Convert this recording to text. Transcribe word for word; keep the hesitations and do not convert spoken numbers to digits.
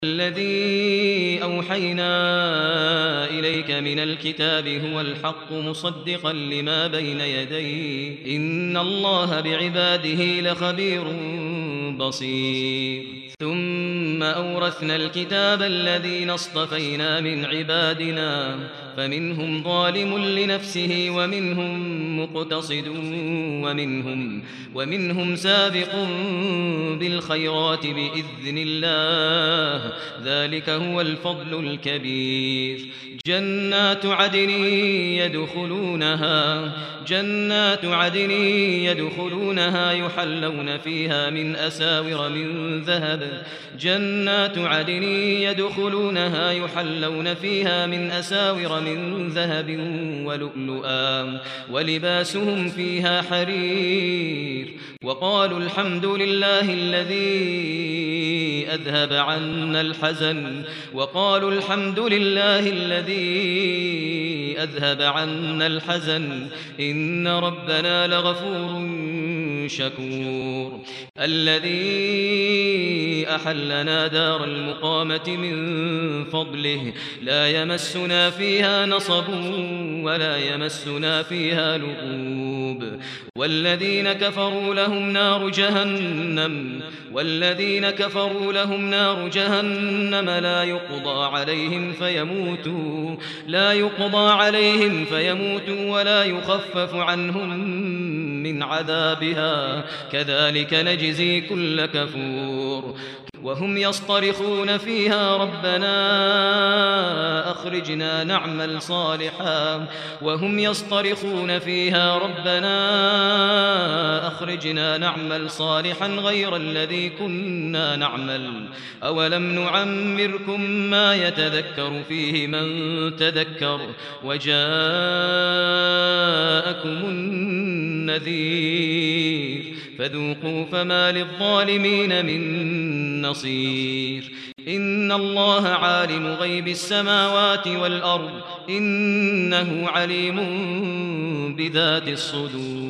الذي أوحينا إليك من الكتاب هو الحق مصدقا لما بين يديه إن الله بعباده لخبير بصير ثم أورثنا الكتاب الذين اصطفينا من عبادنا فمنهم ظالم لنفسه ومنهم مقتصد ومنهم, ومنهم سابق بالخيرات بإذن الله ذلك هو الفضل الكبير جنات عدن يدخلونها جنات عدن يدخلونها يحلون فيها من أساور من ذهب جنات عدن يدخلونها يحلون فيها من أساور من ذهب ولؤلؤا ولباسهم فيها حرير وقالوا الحمد لله الذي أذهب عنا الحزن وقالوا الحمد لله الذي أذهب عنا الحزن إن ربنا لغفور شكور الذي أحلنا دار المقامة من فضله لا يمسنا فيها نصب ولا يمسنا فيها لغوب والذين كفروا لهم نار جهنم والذين كفروا لهم نار جهنم لا يقضى عليهم فيموتوا لا يقضى عليهم فيموتوا ولا يخفف عنهم من عذابها كذلك نجزي كل كفور وهم يصطرخون فيها ربنا أخرجنا نعمل صالحا وهم يصطرخون فيها ربنا أخرجنا نعمل صالحا غير الذي كنا نعمل أولم نعمركم ما يتذكر فيه من تذكر وجاءكم النذير فذوقوا فما للظالمين من نصير إن الله عالم غيب السماوات والأرض إنه عليم بذات الصدور